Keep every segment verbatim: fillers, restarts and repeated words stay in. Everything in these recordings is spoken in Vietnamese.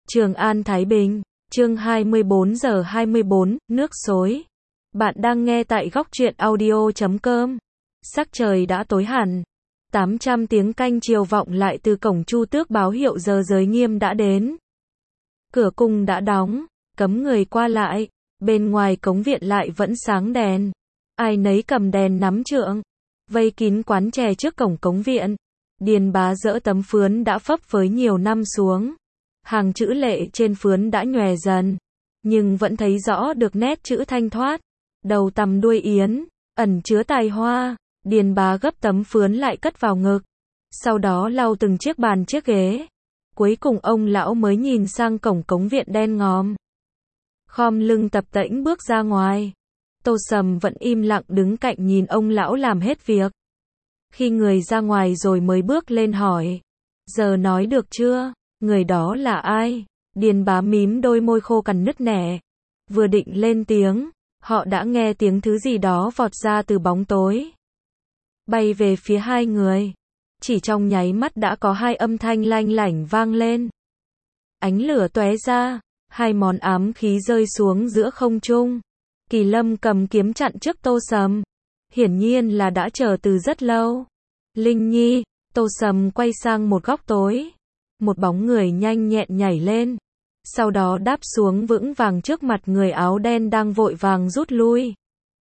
Trường An Thái Bình, chương hai mươi bốn giờ hai mươi bốn, nước xối. Bạn đang nghe tại góc truyện audio chấm com. Sắc trời đã tối hẳn. tám trăm tiếng canh chiều vọng lại từ cổng Chu Tước báo hiệu giờ giới nghiêm đã đến. Cửa cung đã đóng, cấm người qua lại. Bên ngoài cống viện lại vẫn sáng đèn. Ai nấy cầm đèn nắm trượng. Vây kín quán chè trước cổng cống viện. Điền Bá dỡ tấm phướn đã phấp phới nhiều năm xuống. Hàng chữ lệ trên phướn đã nhòe dần, nhưng vẫn thấy rõ được nét chữ thanh thoát. Đầu tằm đuôi yến, ẩn chứa tài hoa. Điền Bá gấp tấm phướn lại cất vào ngực. Sau đó lau từng chiếc bàn chiếc ghế. Cuối cùng ông lão mới nhìn sang cổng cống viện đen ngòm. Khom lưng tập tễnh bước ra ngoài. Tô Sầm vẫn im lặng đứng cạnh nhìn ông lão làm hết việc. Khi người ra ngoài rồi mới bước lên hỏi. Giờ nói được chưa? Người đó là ai? Điền Bá mím đôi môi khô cằn nứt nẻ. Vừa định lên tiếng, họ đã nghe tiếng thứ gì đó vọt ra từ bóng tối. Bay về phía hai người. Chỉ trong nháy mắt đã có hai âm thanh lanh lảnh vang lên. Ánh lửa tóe ra, hai món ám khí rơi xuống giữa không trung. Kỳ Lâm cầm kiếm chặn trước Tô Sầm. Hiển nhiên là đã chờ từ rất lâu. Linh Nhi, Tô Sầm quay sang một góc tối. Một bóng người nhanh nhẹn nhảy lên. Sau đó đáp xuống vững vàng trước mặt người áo đen đang vội vàng rút lui.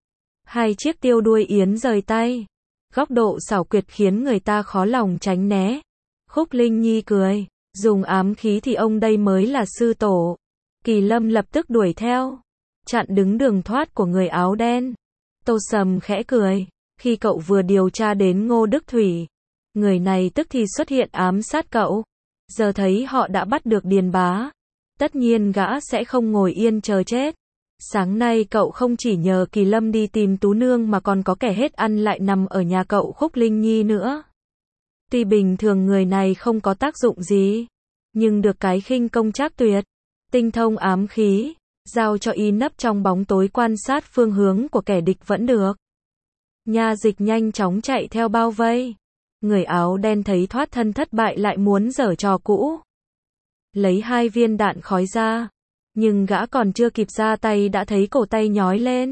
Hai chiếc tiêu đuôi yến rời tay. Góc độ xảo quyệt khiến người ta khó lòng tránh né. Khúc Linh Nhi cười. Dùng ám khí thì ông đây mới là sư tổ. Kỳ Lâm lập tức đuổi theo. Chặn đứng đường thoát của người áo đen. Tô Sầm khẽ cười. Khi cậu vừa điều tra đến Ngô Đức Thủy, người này tức thì xuất hiện ám sát cậu. Giờ thấy họ đã bắt được Điền Bá. Tất nhiên gã sẽ không ngồi yên chờ chết. Sáng nay cậu không chỉ nhờ Kỳ Lâm đi tìm Tú Nương mà còn có kẻ hết ăn lại nằm ở nhà cậu Khúc Linh Nhi nữa. Tuy bình thường người này không có tác dụng gì, nhưng được cái khinh công trác tuyệt, tinh thông ám khí, giao cho y nấp trong bóng tối quan sát phương hướng của kẻ địch vẫn được. Nha dịch nhanh chóng chạy theo bao vây. Người áo đen thấy thoát thân thất bại lại muốn giở trò cũ. Lấy hai viên đạn khói ra. Nhưng gã còn chưa kịp ra tay đã thấy cổ tay nhói lên.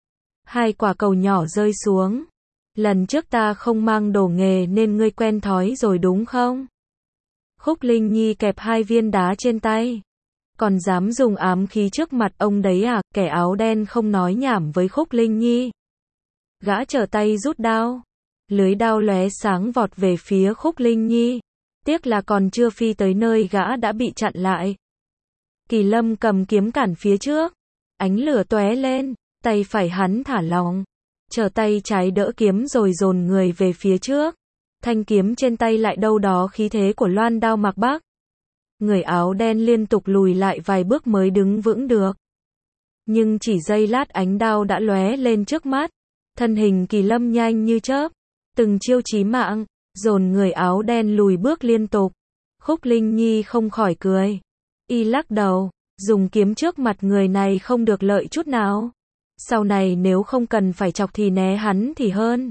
Hai quả cầu nhỏ rơi xuống. Lần trước ta không mang đồ nghề nên ngươi quen thói rồi đúng không? Khúc Linh Nhi kẹp hai viên đá trên tay. Còn dám dùng ám khí trước mặt ông đấy à? Kẻ áo đen không nói nhảm với Khúc Linh Nhi. Gã trở tay rút đao. Lưới đao lóe sáng vọt về phía Khúc Linh Nhi. Tiếc là còn chưa phi tới nơi gã đã bị chặn lại. Kỳ Lâm cầm kiếm cản phía trước. Ánh lửa tóe lên, tay phải hắn thả lỏng. Trở tay trái đỡ kiếm rồi dồn người về phía trước. Thanh kiếm trên tay lại đâu đó khí thế của loan đao Mạc Bắc. Người áo đen liên tục lùi lại vài bước mới đứng vững được. Nhưng chỉ giây lát ánh đao đã lóe lên trước mắt. Thân hình Kỳ Lâm nhanh như chớp. Từng chiêu chí mạng, dồn người áo đen lùi bước liên tục. Khúc Linh Nhi không khỏi cười. Y lắc đầu, dùng kiếm trước mặt người này không được lợi chút nào. Sau này nếu không cần phải chọc thì né hắn thì hơn.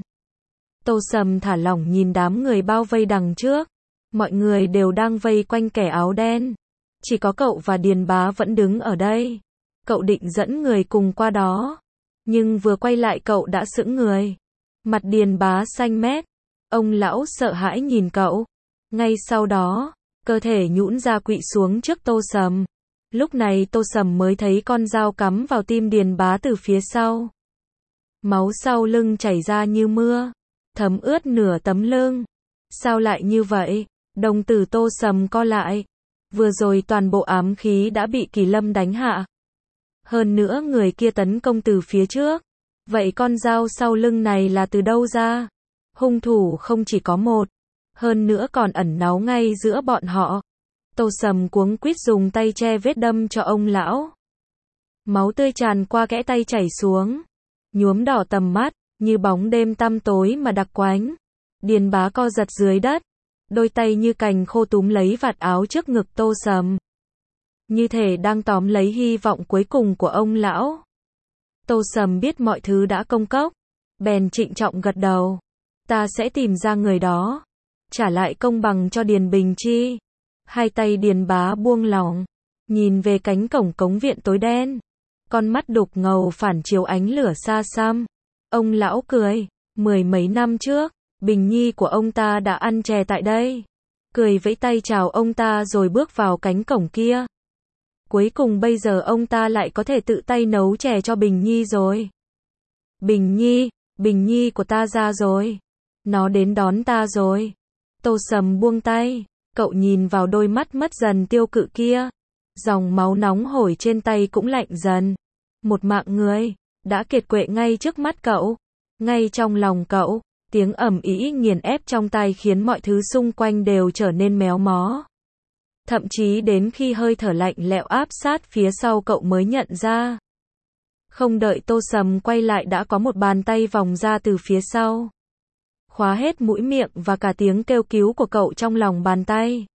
Tô Sầm thả lỏng nhìn đám người bao vây đằng trước. Mọi người đều đang vây quanh kẻ áo đen. Chỉ có cậu và Điền Bá vẫn đứng ở đây. Cậu định dẫn người cùng qua đó. Nhưng vừa quay lại cậu đã sững người. Mặt Điền Bá xanh mét. Ông lão sợ hãi nhìn cậu. Ngay sau đó, cơ thể nhũn ra quỵ xuống trước Tô Sầm. Lúc này Tô Sầm mới thấy con dao cắm vào tim Điền Bá từ phía sau. Máu sau lưng chảy ra như mưa, thấm ướt nửa tấm lưng. Sao lại như vậy? Đồng tử Tô Sầm co lại. Vừa rồi toàn bộ ám khí đã bị Kỳ Lâm đánh hạ. Hơn nữa người kia tấn công từ phía trước. Vậy con dao sau lưng này là từ đâu ra? Hung thủ không chỉ có một, hơn nữa còn ẩn náu ngay giữa bọn họ. Tô Sầm cuống quýt dùng tay che vết đâm cho ông lão. Máu tươi tràn qua kẽ tay chảy xuống, nhuốm đỏ tầm mắt, như bóng đêm tăm tối mà đặc quánh. Điền Bá co giật dưới đất, đôi tay như cành khô túm lấy vạt áo trước ngực Tô Sầm. Như thể đang tóm lấy hy vọng cuối cùng của ông lão. Tô Sầm biết mọi thứ đã công cốc, bèn trịnh trọng gật đầu. Ta sẽ tìm ra người đó, trả lại công bằng cho Điền Bình Chi. Hai tay Điền Bá buông lỏng, nhìn về cánh cổng cống viện tối đen. Con mắt đục ngầu phản chiếu ánh lửa xa xăm. Ông lão cười, mười mấy năm trước, Bình Nhi của ông ta đã ăn chè tại đây. Cười vẫy tay chào ông ta rồi bước vào cánh cổng kia. Cuối cùng bây giờ ông ta lại có thể tự tay nấu chè cho Bình Nhi rồi. Bình Nhi, Bình Nhi của ta ra rồi. Nó đến đón ta rồi. Tô Sầm buông tay, cậu nhìn vào đôi mắt mất dần tiêu cự kia. Dòng máu nóng hổi trên tay cũng lạnh dần. Một mạng người, đã kiệt quệ ngay trước mắt cậu. Ngay trong lòng cậu, tiếng ầm ĩ nghiền ép trong tai khiến mọi thứ xung quanh đều trở nên méo mó. Thậm chí đến khi hơi thở lạnh lẽo áp sát phía sau cậu mới nhận ra. Không đợi Tô Sầm quay lại đã có một bàn tay vòng ra từ phía sau. Khóa hết mũi miệng và cả tiếng kêu cứu của cậu trong lòng bàn tay.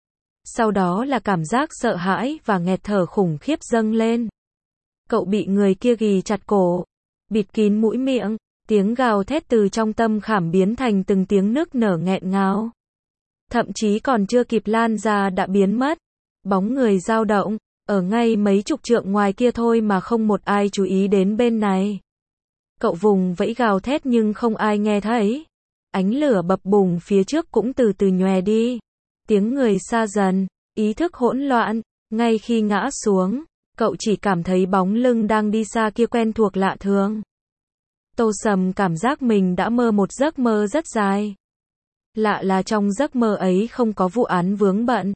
Sau đó là cảm giác sợ hãi và nghẹt thở khủng khiếp dâng lên. Cậu bị người kia ghì chặt cổ, bịt kín mũi miệng, tiếng gào thét từ trong tâm khảm biến thành từng tiếng nức nở nghẹn ngào. Thậm chí còn chưa kịp lan ra đã biến mất. Bóng người dao động, ở ngay mấy chục trượng ngoài kia thôi mà không một ai chú ý đến bên này. Cậu vùng vẫy gào thét nhưng không ai nghe thấy. Ánh lửa bập bùng phía trước cũng từ từ nhòe đi. Tiếng người xa dần, ý thức hỗn loạn, ngay khi ngã xuống, cậu chỉ cảm thấy bóng lưng đang đi xa kia quen thuộc lạ thường. Tô Sầm cảm giác mình đã mơ một giấc mơ rất dài. Lạ là trong giấc mơ ấy không có vụ án vướng bận.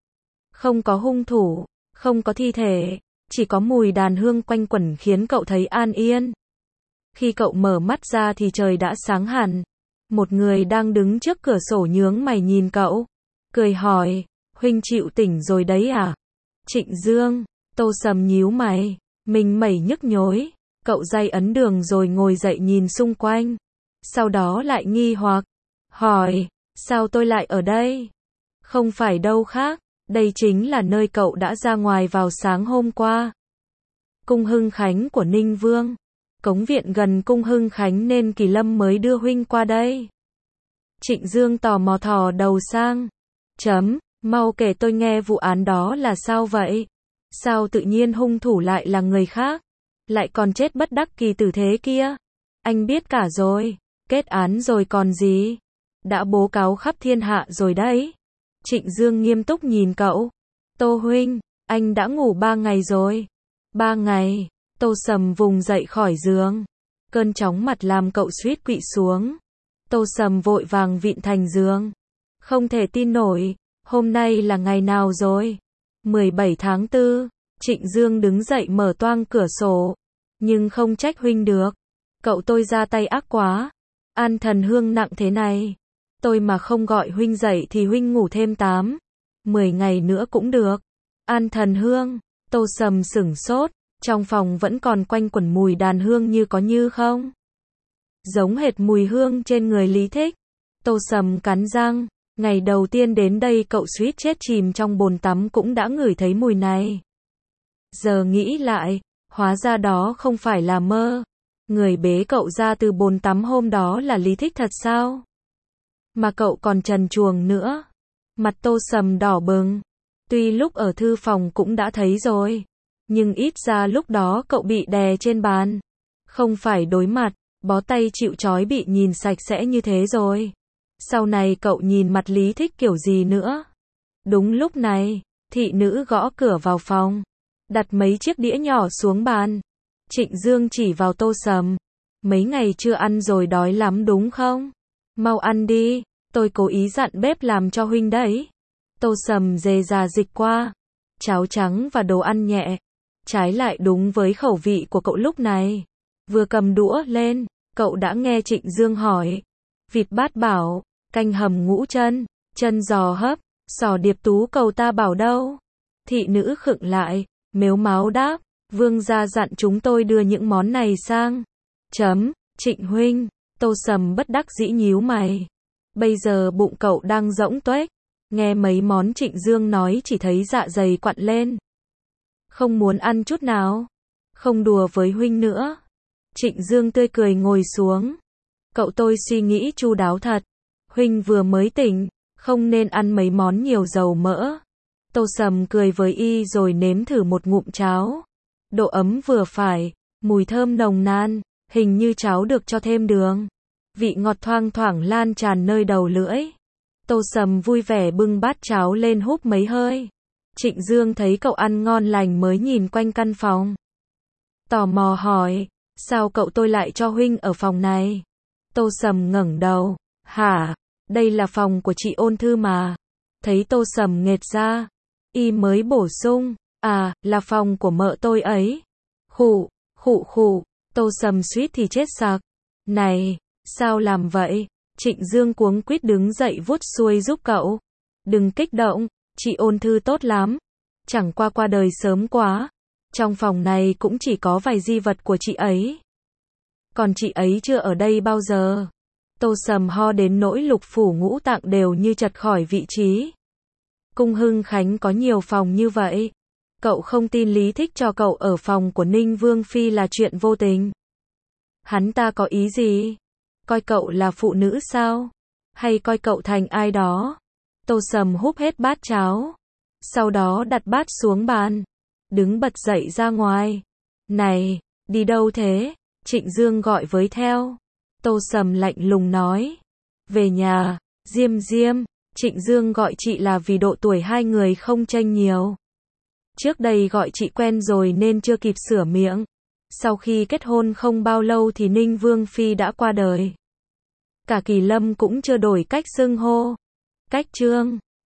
Không có hung thủ, không có thi thể, chỉ có mùi đàn hương quanh quẩn khiến cậu thấy an yên. Khi cậu mở mắt ra thì trời đã sáng hẳn. Một người đang đứng trước cửa sổ nhướng mày nhìn cậu. Cười hỏi, huynh chịu tỉnh rồi đấy à? Trịnh Dương, Tô Sầm nhíu mày, mình mẩy nhức nhối. Cậu day ấn đường rồi ngồi dậy nhìn xung quanh. Sau đó lại nghi hoặc, hỏi, sao tôi lại ở đây? Không phải đâu khác, đây chính là nơi cậu đã ra ngoài vào sáng hôm qua. Cung Hưng Khánh của Ninh Vương. Cống viện gần Cung Hưng Khánh nên Kỳ Lâm mới đưa huynh qua đây. Trịnh Dương tò mò thò đầu sang. Chấm, mau kể tôi nghe vụ án đó là sao vậy? Sao tự nhiên hung thủ lại là người khác? Lại còn chết bất đắc kỳ tử thế kia? Anh biết cả rồi, kết án rồi còn gì? Đã bố cáo khắp thiên hạ rồi đấy. Trịnh Dương nghiêm túc nhìn cậu. Tô huynh, anh đã ngủ ba ngày rồi. Ba ngày. Tô Sầm vùng dậy khỏi giường. Cơn chóng mặt làm cậu suýt quỵ xuống. Tô Sầm vội vàng vịn thành giường. Không thể tin nổi, hôm nay là ngày nào rồi? mười bảy tháng tư. Trịnh Dương đứng dậy mở toang cửa sổ. Nhưng không trách huynh được. Cậu tôi ra tay ác quá. An thần hương nặng thế này. Tôi mà không gọi huynh dậy thì huynh ngủ thêm tám, mười ngày nữa cũng được. An thần hương. Tô Sầm sửng sốt. Trong phòng vẫn còn quanh quẩn mùi đàn hương như có như không. Giống hệt mùi hương trên người Lý Thích. Tô Sầm cắn răng. Ngày đầu tiên đến đây cậu suýt chết chìm trong bồn tắm cũng đã ngửi thấy mùi này. Giờ nghĩ lại, hóa ra đó không phải là mơ. Người bế cậu ra từ bồn tắm hôm đó là Lý Thích thật sao? Mà cậu còn trần truồng nữa. Mặt Tô Sầm đỏ bừng. Tuy lúc ở thư phòng cũng đã thấy rồi. Nhưng ít ra lúc đó cậu bị đè trên bàn. Không phải đối mặt, bó tay chịu trói bị nhìn sạch sẽ như thế rồi. Sau này cậu nhìn mặt Lý Thích kiểu gì nữa? Đúng lúc này, thị nữ gõ cửa vào phòng. Đặt mấy chiếc đĩa nhỏ xuống bàn. Trịnh Dương chỉ vào Tô Sầm. Mấy ngày chưa ăn rồi đói lắm đúng không? Mau ăn đi, tôi cố ý dặn bếp làm cho huynh đấy. Tô Sầm dề dà dịch qua. Cháo trắng và đồ ăn nhẹ. Trái lại đúng với khẩu vị của cậu lúc này. Vừa cầm đũa lên, cậu đã nghe Trịnh Dương hỏi. Vịt bát bảo, canh hầm ngũ chân, chân giò hấp, sò điệp tú cầu ta bảo đâu? Thị nữ khựng lại, mếu máo đáp, vương gia dặn chúng tôi đưa những món này sang. Chấm, Trịnh huynh. Tô Sầm bất đắc dĩ nhíu mày. Bây giờ bụng cậu đang rỗng tuếch. Nghe mấy món Trịnh Dương nói chỉ thấy dạ dày quặn lên. Không muốn ăn chút nào. Không đùa với huynh nữa. Trịnh Dương tươi cười ngồi xuống. Cậu tôi suy nghĩ chu đáo thật. Huynh vừa mới tỉnh, không nên ăn mấy món nhiều dầu mỡ. Tô Sầm cười với y rồi nếm thử một ngụm cháo. Độ ấm vừa phải, mùi thơm nồng nàn, hình như cháo được cho thêm đường. Vị ngọt thoang thoảng lan tràn nơi đầu lưỡi. Tô Sầm vui vẻ bưng bát cháo lên húp mấy hơi. Trịnh Dương thấy cậu ăn ngon lành mới nhìn quanh căn phòng. Tò mò hỏi, sao cậu tôi lại cho huynh ở phòng này? Tô Sầm ngẩng đầu, hả, đây là phòng của chị Ôn Thư mà. Thấy Tô Sầm nghệt ra, y mới bổ sung, à, là phòng của mợ tôi ấy. Khụ, khụ khụ, Tô Sầm suýt thì chết sặc. Này, sao làm vậy? Trịnh Dương cuống quýt đứng dậy vuốt xuôi giúp cậu. Đừng kích động, chị Ôn Thư tốt lắm. Chẳng qua qua đời sớm quá. Trong phòng này cũng chỉ có vài di vật của chị ấy. Còn chị ấy chưa ở đây bao giờ. Tô Sầm ho đến nỗi lục phủ ngũ tạng đều như chật khỏi vị trí. Cung Hưng Khánh có nhiều phòng như vậy. Cậu không tin Lý Thích cho cậu ở phòng của Ninh Vương Phi là chuyện vô tình. Hắn ta có ý gì? Coi cậu là phụ nữ sao? Hay coi cậu thành ai đó? Tô Sầm húp hết bát cháo. Sau đó đặt bát xuống bàn. Đứng bật dậy ra ngoài. Này, đi đâu thế? Trịnh Dương gọi với theo. Tô Sầm lạnh lùng nói. Về nhà, Diêm Diêm. Trịnh Dương gọi chị là vì độ tuổi hai người không chênh nhiều. Trước đây gọi chị quen rồi nên chưa kịp sửa miệng. Sau khi kết hôn không bao lâu thì Ninh Vương Phi đã qua đời. Cả Kỳ Lâm cũng chưa đổi cách xưng hô. Cách Trương.